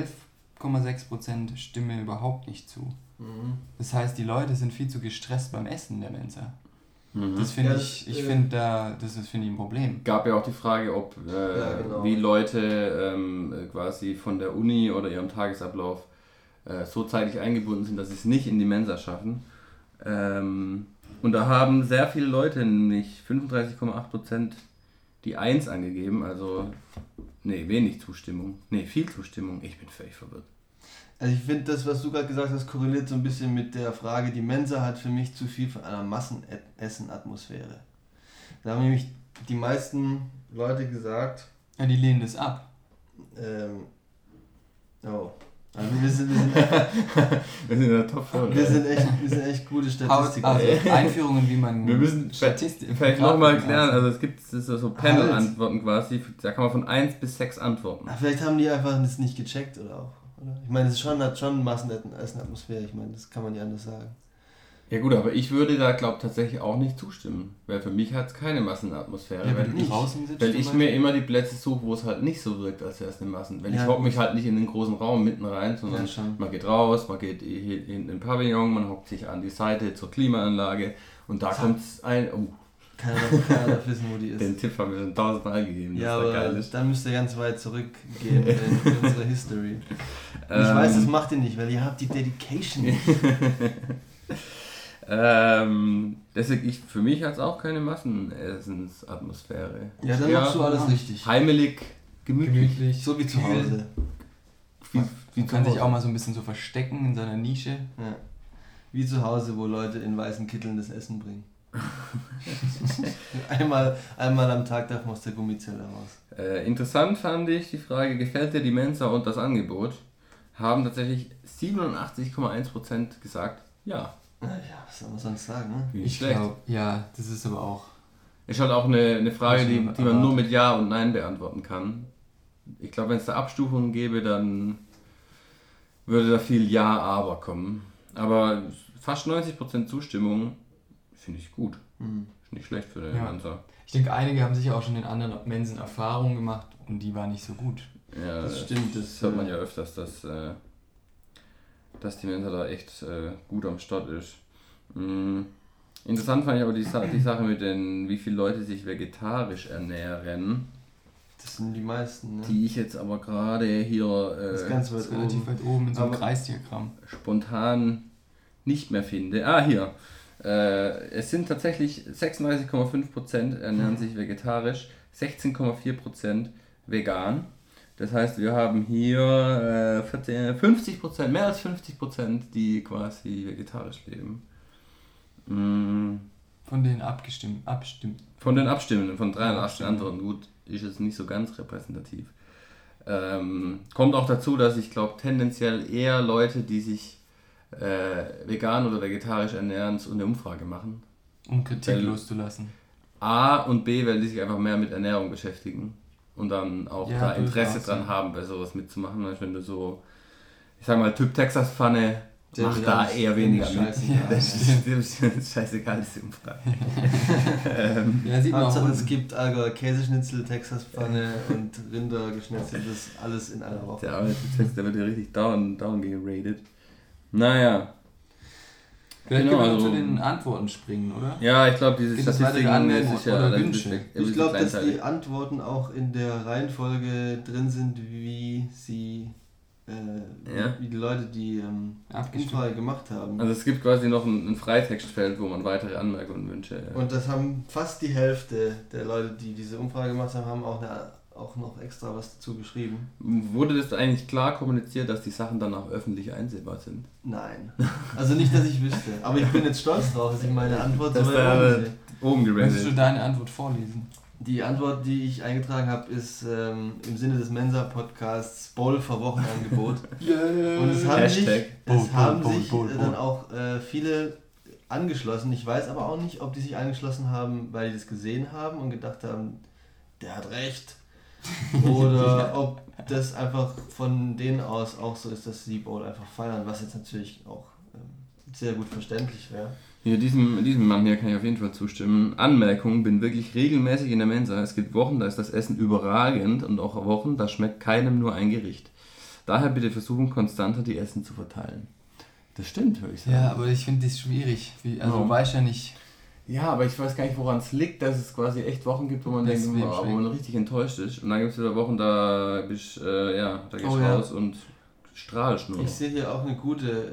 11,6% Stimme überhaupt nicht zu. Mhm. Das heißt, die Leute sind viel zu gestresst beim Essen der Mensa. Mhm. Das finde ich finde ein Problem. Gab ja auch die Frage, ob wie Leute quasi von der Uni oder ihrem Tagesablauf so zeitlich eingebunden sind, dass sie es nicht in die Mensa schaffen. Und da haben sehr viele Leute, nämlich 35,8%, die 1 angegeben, also wenig Zustimmung. viel Zustimmung. Ich bin völlig verwirrt. Also ich finde, das, was du gerade gesagt hast, korreliert so ein bisschen mit der Frage, die Mensa hat für mich zu viel von einer Massenessen-Atmosphäre. Da haben nämlich die meisten Leute gesagt... Ja, die lehnen das ab. Also wir sind in der Top-Folge. Wir sind echt gute Statistiker. Also Einführungen, wie man... Wir müssen vielleicht nochmal klären, also es gibt so Panel-Antworten quasi, da kann man von 1 bis 6 antworten. Vielleicht haben die einfach das nicht gecheckt oder auch. Oder? Ich meine, es hat schon Massenessen-Atmosphäre, ich meine, das kann man nicht anders sagen. Ja gut, aber ich würde da, tatsächlich auch nicht zustimmen, weil für mich hat es keine Massenatmosphäre, ja, weil ich mir immer die Plätze suche, wo es halt nicht so wirkt, als wäre es eine Massen. Weil ich hocke mich halt nicht in den großen Raum mitten rein, sondern man geht raus, man geht in den Pavillon, man hockt sich an die Seite zur Klimaanlage und da kommt es ein... Keiner darf wissen, wo die ist. Den Tipp haben wir schon 1000-mal gegeben, ja, aber geil ist. Dann müsst ihr ganz weit zurückgehen in unsere History. Ich weiß, das macht ihr nicht, weil ihr habt die Dedication nicht. Deswegen, für mich hat es auch keine Massenessensatmosphäre. Ja, dann machst du alles richtig. Heimelig, gemütlich. So wie zu Hause. Man kann sich auch mal so ein bisschen so verstecken in seiner Nische. Ja. Wie zu Hause, wo Leute in weißen Kitteln das Essen bringen. einmal am Tag darf man aus der Gummizelle raus. Interessant fand ich die Frage, gefällt dir die Mensa und das Angebot? Haben tatsächlich 87,1% gesagt, ja. Ja, was soll man sonst sagen, ne? Ich glaube, ja, das ist aber auch... Ist halt auch eine Frage, die man nur mit Ja und Nein beantworten kann. Ich glaube, wenn es da Abstufungen gäbe, dann würde da viel Ja, aber kommen. Aber fast 90% Zustimmung, finde ich gut. Ist nicht schlecht für den Mensa. Ich denke, einige haben sicher auch schon in anderen Mensen Erfahrungen gemacht und die waren nicht so gut. Ja, das stimmt. Das hört man ja öfters, dass die Mensa da echt gut am Start ist. Interessant fand ich aber die Sache mit den, wie viele Leute sich vegetarisch ernähren. Das sind die meisten, ne? Die ich jetzt aber gerade hier das ist ganz relativ weit oben in so einem Kreisdiagramm spontan nicht mehr finde. Hier. Es sind tatsächlich 36,5% ernähren sich vegetarisch, 16,4% vegan. Das heißt, wir haben hier 50%, mehr als 50%, die quasi vegetarisch leben. Von den abgestimmt. Von den Abstimmenden, von 83 anderen. Gut, ist jetzt nicht so ganz repräsentativ. Kommt auch dazu, dass ich glaube, tendenziell eher Leute, die sich vegan oder vegetarisch ernähren, so eine Umfrage machen. Um Kritik loszulassen. A und B, weil die sich einfach mehr mit Ernährung beschäftigen und dann auch da Interesse dran haben, bei sowas mitzumachen. Also wenn du so, ich sag mal, Typ Texas-Pfanne, macht da eher weniger mit. Das ist scheißegal, diese Umfrage. Sieht man auch. Es gibt Allgäuer Käseschnitzel, Texas-Pfanne und Rindergeschnitzel, das alles in einer Woche. Der wird ja richtig down geradet. Naja. Vielleicht können wir zu den Antworten springen, oder? Ja, ich glaube, diese Statistiken ist ja Wünsche. Ich glaube, dass die Antworten auch in der Reihenfolge drin sind, wie sie wie die Leute die Umfrage gemacht haben. Also es gibt quasi noch ein Freitextfeld, wo man weitere Anmerkungen und Wünsche... Und das haben fast die Hälfte der Leute, die diese Umfrage gemacht haben, auch noch extra was dazu geschrieben. Wurde das eigentlich klar kommuniziert, dass die Sachen dann auch öffentlich einsehbar sind? Nein. Also nicht, dass ich wüsste. Aber ich bin jetzt stolz drauf, dass ich meine Antwort so weit oben geratet. Möchtest du deine Antwort vorlesen? Die Antwort, die ich eingetragen habe, ist im Sinne des Mensa-Podcasts Bowl für Wochenangebot. Yeah. Und es haben sich dann auch viele angeschlossen. Ich weiß aber auch nicht, ob die sich angeschlossen haben, weil die das gesehen haben und gedacht haben, der hat recht. Oder ob das einfach von denen aus auch so ist, dass sie Bowl einfach feiern, was jetzt natürlich auch sehr gut verständlich wäre. Ja, diesem Mann hier kann ich auf jeden Fall zustimmen. Anmerkung, bin wirklich regelmäßig in der Mensa. Es gibt Wochen, da ist das Essen überragend und auch Wochen, da schmeckt keinem nur ein Gericht. Daher bitte versuchen, konstanter die Essen zu verteilen. Das stimmt, würde ich sagen. Ja, aber ich finde das schwierig. Weiß ja nicht. Ja, aber ich weiß gar nicht, woran es liegt, dass es quasi echt Wochen gibt, wo man denkt, wo man richtig enttäuscht ist. Und dann gibt es wieder Wochen, da gehst du raus und strahlst nur. Ich sehe hier auch eine gute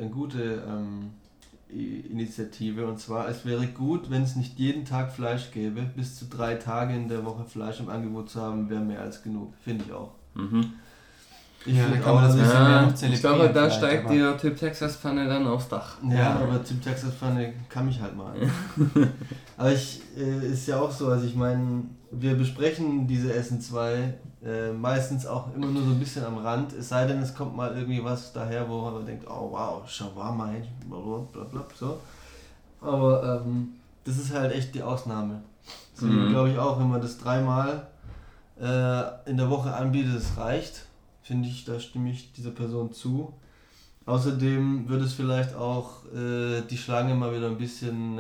Initiative, und zwar, es wäre gut, wenn es nicht jeden Tag Fleisch gäbe. Bis zu 3 Tage in der Woche Fleisch im Angebot zu haben, wäre mehr als genug, finde ich auch. Da kann man das ein bisschen mehr noch zelebrieren. Ich glaube, da steigt der Typ Texas-Pfanne dann aufs Dach. Ja, aber Typ Texas-Pfanne kann mich halt mal. Aber ist ja auch so, also ich meine, wir besprechen diese Essen 2 meistens auch immer nur so ein bisschen am Rand, es sei denn, es kommt mal irgendwie was daher, wo man denkt, oh wow, Shawarma, blablabla, so. Aber das ist halt echt die Ausnahme. Deswegen glaube ich auch, wenn man das 3-mal in der Woche anbietet, das reicht, finde ich, da stimme ich dieser Person zu. Außerdem würde es vielleicht auch die Schlange mal wieder ein bisschen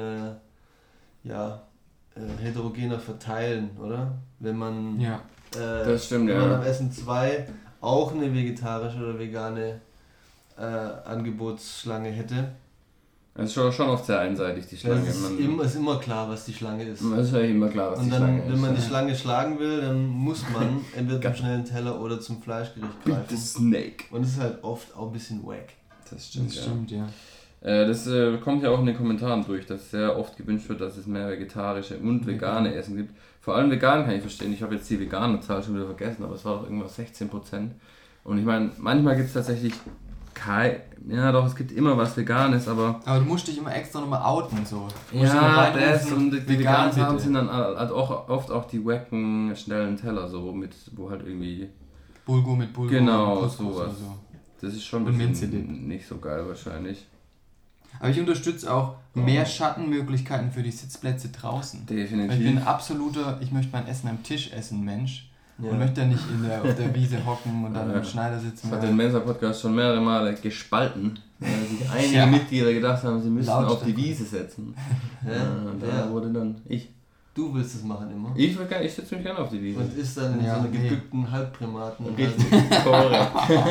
heterogener verteilen, oder? Wenn man das stimmt, wenn man am Essen 2 auch eine vegetarische oder vegane Angebotsschlange hätte. Es ist schon oft sehr einseitig, die Schlange. Es ist immer klar, was die Schlange ist. Es ist ja immer klar, was die Schlange ist. Wenn man die Schlange schlagen will, dann muss man entweder zum schnellen Teller oder zum Fleischgericht greifen. The Snake. Und es ist halt oft auch ein bisschen wack. Das stimmt, ja. Das kommt ja auch in den Kommentaren durch, dass sehr oft gewünscht wird, dass es mehr vegetarische und vegane Essen gibt. Vor allem vegan kann ich verstehen. Ich habe jetzt die vegane Zahl schon wieder vergessen, aber es war doch irgendwas 16%. Und ich meine, manchmal gibt es tatsächlich es gibt immer was Veganes, aber du musst dich immer extra nochmal outen, so. Ja, das und die veganen Sachen sind dann halt auch oft auch die wacken, schnellen Teller, so wo halt irgendwie Bulgur mit Bulgur. Genau, sowas. So. Das ist schon ein bisschen nicht so geil wahrscheinlich. Aber ich unterstütze auch mehr Schattenmöglichkeiten für die Sitzplätze draußen. Definitiv. Ich bin ein absoluter, ich möchte mein Essen am Tisch essen, Mensch. Man möchte ja nicht auf der Wiese hocken und dann im Schneider sitzen. Das hat den Mensa-Podcast schon mehrere Male gespalten, weil sich einige Mitglieder gedacht haben, sie müssen auf die Wiese setzen. Und da wurde dann ich. Du willst es machen immer? Ich setze mich gerne auf die Wiese. Und isst dann so eine gebückten Halbprimaten. Richtig, korrekt.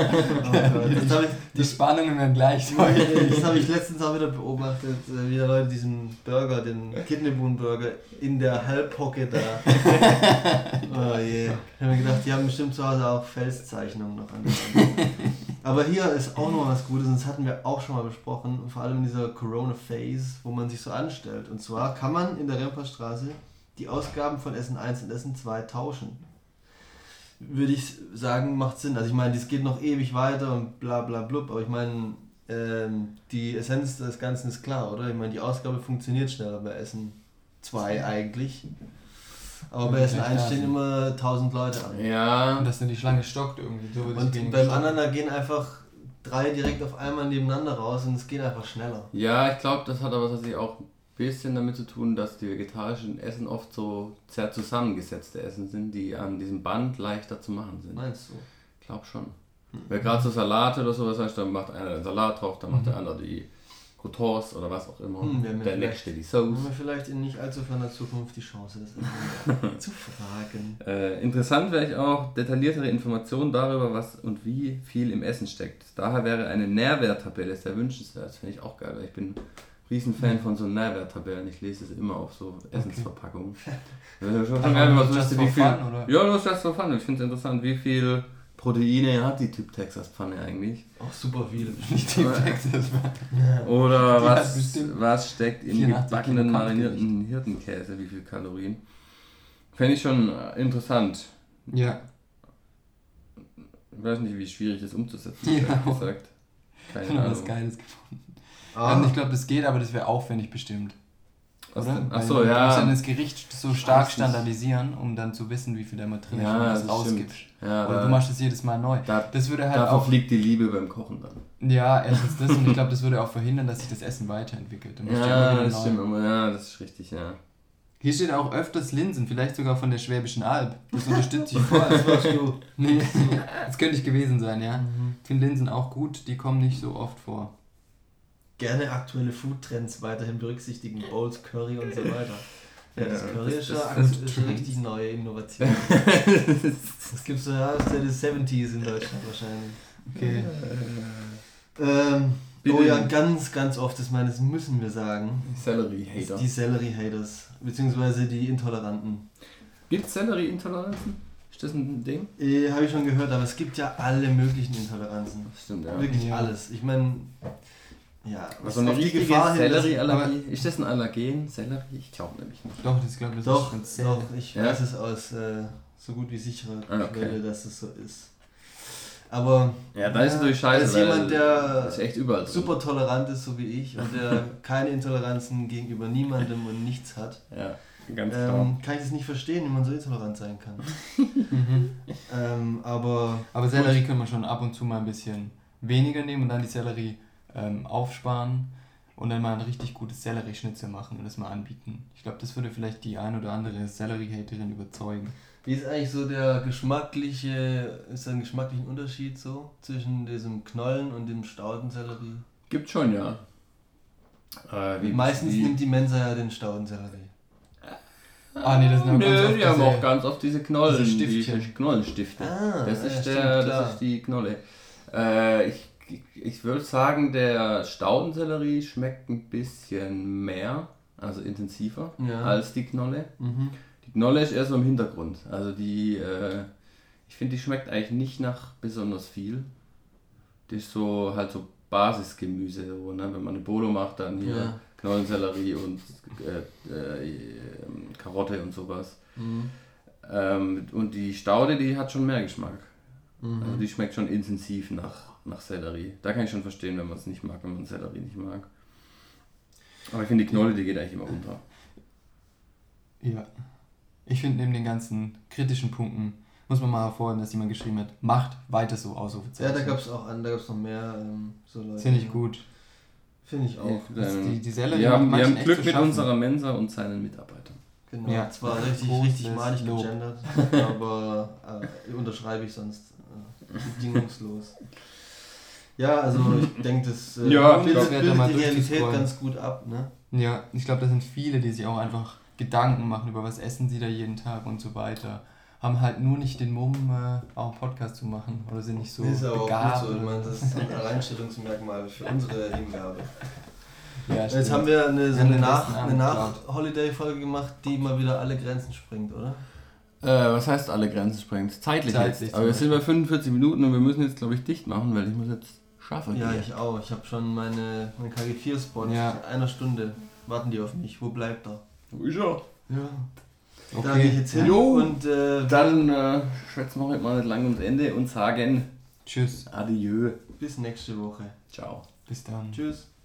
Die Spannungen werden gleich. Das habe ich letztens auch wieder beobachtet, wie da Leute diesen Burger, den Kidneybohnen-Burger in der Halbhocke da. Oh je. Ich habe mir gedacht, die haben bestimmt zu Hause auch Felszeichnungen noch an der Wand. Aber hier ist auch noch was Gutes, und das hatten wir auch schon mal besprochen, vor allem in dieser Corona-Phase, wo man sich so anstellt. Und zwar kann man in der Remperstraße die Ausgaben von Essen 1 und Essen 2 tauschen. Würde ich sagen, macht Sinn. Also ich meine, das geht noch ewig weiter und bla bla blub, aber ich meine, die Essenz des Ganzen ist klar, oder? Ich meine, die Ausgabe funktioniert schneller bei Essen 2 eigentlich. Aber bei Essen 1 stehen immer 1000 Leute an. Ja. Und dass dann die Schlange stockt irgendwie. So und beim anderen, da gehen einfach 3 direkt auf einmal nebeneinander raus und es geht einfach schneller. Ja, ich glaube, das hat aber tatsächlich auch ein bisschen damit zu tun, dass die vegetarischen Essen oft so sehr zusammengesetzte Essen sind, die an diesem Band leichter zu machen sind. Meinst du? Ich glaube schon. Weil gerade so Salate oder sowas heißt, dann macht einer den Salat drauf, dann macht der andere die Croutons oder was auch immer. Der nächste die Sauce. Haben wir vielleicht in nicht allzu ferner Zukunft die Chance, das zu fragen. Interessant wäre ich auch detailliertere Informationen darüber, was und wie viel im Essen steckt. Daher wäre eine Nährwerttabelle sehr wünschenswert. Das finde ich auch geil, weil ich bin Riesenfan von so Nährwerttabellen. Ich lese es immer auf so Essensverpackungen. Ja, du hast das for fun. Ich finde es interessant, wie viel Proteine hat die Typ Texas Pfanne eigentlich? Auch super viele. Nicht Typ Texas Pfanne. Oder was steckt in gebackenen marinierten Hirtenkäse? Wie viel Kalorien? Fände ich schon interessant. Ja. Ich weiß nicht, wie schwierig das umzusetzen ist, ehrlich gesagt. Keine Ahnung. Was Geiles gefunden. Ich glaube, das geht, aber das wäre aufwendig bestimmt. Oder? Achso, ja. Du musst dann das Gericht so stark standardisieren, um dann zu wissen, wie viel da immer drin ist und was ausgibt. Ja, oder du machst das jedes Mal neu. Das würde halt davor fliegt die Liebe beim Kochen dann. Ja, erstens das und ich glaube, das würde auch verhindern, dass sich das Essen weiterentwickelt. Das stimmt. Ja, das ist richtig, ja. Hier steht auch öfters Linsen, vielleicht sogar von der Schwäbischen Alb. Das unterstütze ich voll. Das warst du. Nee, das könnte ich gewesen sein, ja. Ich finde Linsen auch gut, die kommen nicht so oft vor. Gerne aktuelle Foodtrends weiterhin berücksichtigen, Bowls, Curry und so weiter. Ja, das Curry ist eine richtig neue Innovation. Das gibt es ja seit den 70s in Deutschland wahrscheinlich. Okay. Ja, ganz, ganz oft, das müssen wir sagen. Sellerie-Hater. Die Sellerie-Haters, beziehungsweise die Intoleranten. Gibt es Sellerie-Intoleranzen? Ist das ein Ding? Habe ich schon gehört, aber es gibt ja alle möglichen Intoleranzen. Stimmt, ja. Wirklich alles. Ich meine... Ja, was so eine richtige Sellerieallergie. Ist das ein Allergen? Sellerie? Ich glaube nämlich nicht. Doch, das glaube ich doch, ich weiß es aus so gut wie sicherer Quelle, dass es so ist. Aber ja, da ist natürlich scheiße, als jemand, der ist echt überall super tolerant ist, so wie ich, und der keine Intoleranzen gegenüber niemandem und nichts hat, ja, ganz klar. kann ich das nicht verstehen, wie man so intolerant sein kann. Aber Sellerie können wir schon ab und zu mal ein bisschen weniger nehmen und dann die Sellerie aufsparen und dann mal ein richtig gutes Sellerie-Schnitzel machen und das mal anbieten. Ich glaube, das würde vielleicht die ein oder andere Sellerie-Haterin überzeugen. Wie ist eigentlich so der geschmacklichen Unterschied so zwischen diesem Knollen und dem Staudensellerie? Gibt schon, ja. Meistens nimmt die Mensa ja den Staudensellerie. Nee, das sind die haben auch ganz oft diese Knollen. Diese Stiftchen. Die Knollenstifte. Das ist die Knolle. Ich würde sagen, der Staudensellerie schmeckt ein bisschen mehr, also intensiver, als die Knolle. Die Knolle ist eher so im Hintergrund. Also ich finde, die schmeckt eigentlich nicht nach besonders viel. Die ist so halt so Basisgemüse, so, ne? Wenn man eine Bolo macht, dann hier Knollensellerie und Karotte und sowas. Und die Staude, die hat schon mehr Geschmack. Also die schmeckt schon intensiv nach Sellerie. Da kann ich schon verstehen, wenn man es nicht mag, wenn man Sellerie nicht mag. Aber ich finde, die Knolle, die geht eigentlich immer runter. Ja. Ich finde, neben den ganzen kritischen Punkten muss man mal hervorheben, dass jemand geschrieben hat, macht weiter so, Ausrufezeichen. Ja, da gab es noch mehr so Leute. Finde ich gut. Finde ich auch. Die Sellerie wir haben Glück mit unserer Mensa und seinen Mitarbeitern. Genau, ja. Zwar richtig malig gegendert, aber unterschreibe ich sonst bedingungslos. Ja, also ich denke, das bildet die Realität ganz gut ab, ne? Ja, ich glaube, da sind viele, die sich auch einfach Gedanken machen, über was essen sie da jeden Tag und so weiter. Haben halt nur nicht den Mumm, auch einen Podcast zu machen oder sind nicht so begabt. Das ist aber auch gut so, ich meine, das ist ein Alleinstellungsmerkmal für unsere Hingabe. Ja, jetzt haben wir eine Nach-Holiday-Folge gemacht, die mal wieder alle Grenzen sprengt, oder? Was heißt alle Grenzen sprengt? Zeitlich jetzt. Aber wir sind bei 45 Minuten und wir müssen jetzt, glaube ich, dicht machen, weil ich muss jetzt schaffen. Ja, ich auch. Ich habe schon meinen KG4-Spot. Ja. In einer Stunde warten die auf mich. Wo bleibt er? Wo ist er? Ja. Okay. Da gehe ich jetzt hin und dann schwätzen wir heute mal nicht lang ums Ende und sagen Tschüss. Adieu. Bis nächste Woche. Ciao. Bis dann. Tschüss.